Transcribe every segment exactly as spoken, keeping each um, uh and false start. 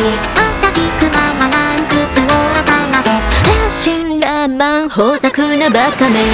私くまま満靴を頭で天真爛漫豊作なバカめ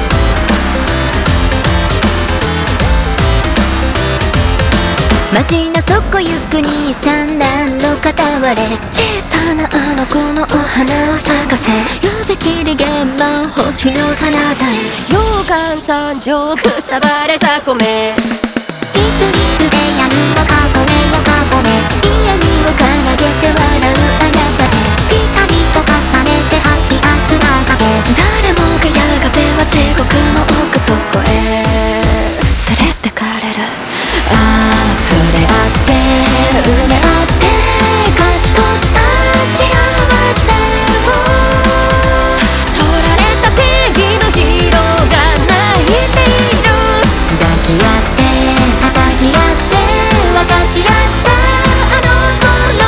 街の底行くに三段の片割れ小さなあの子のお花を咲かせ指切り玄満星の彼方へ溶岩山上くたばれ雑魚めいついつでやるのかごめよかごめ嫌味を掲げて笑うあなたへピタリと重ねて吐き出す情け誰もがやがては地獄の奥底へ連れてかれるああ触れ合って埋め合って勝ち取った幸せを取られた正義のヒーローが泣いている抱き合って叩き合って分かち合ったあの頃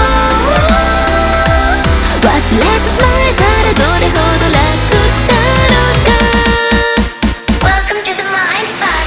を忘れてしまえたらどれほど楽だろうか Welcome to the Mind Box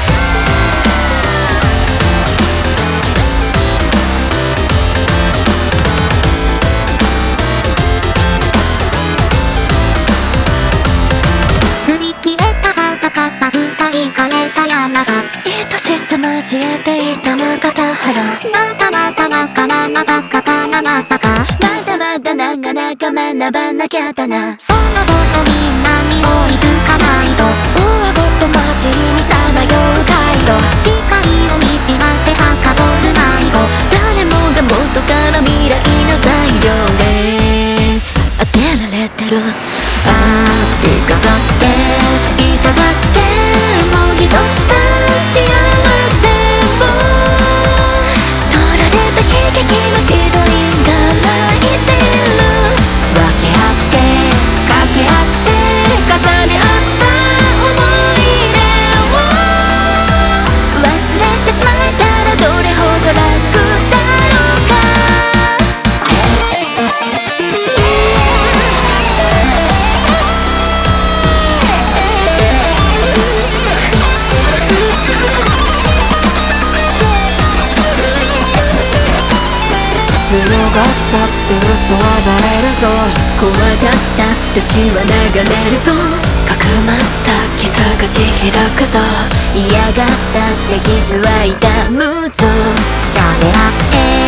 擦り切れた肌かさ歌い枯れた山が愛しさ交えていたまかた原またまたわがままばっかかなまさかまだまだなかなか学ばなきゃだなそろそろみんなに追いつかないと上ごと街にさまよう回路視界をにじませはかどる迷子誰もが元から未来の材料で当てられてるああ手飾っていただってもぎ取った幸せを取られた悲劇のヒロインが泣いてる分け合って掛け合って重ね合った思い出を忘れてしまえたらどれほど楽だろうか強がったって嘘はバレるぞ怖がったって血は流れるぞかくまった傷口開くぞ嫌がったって傷は痛むぞじゃれ合って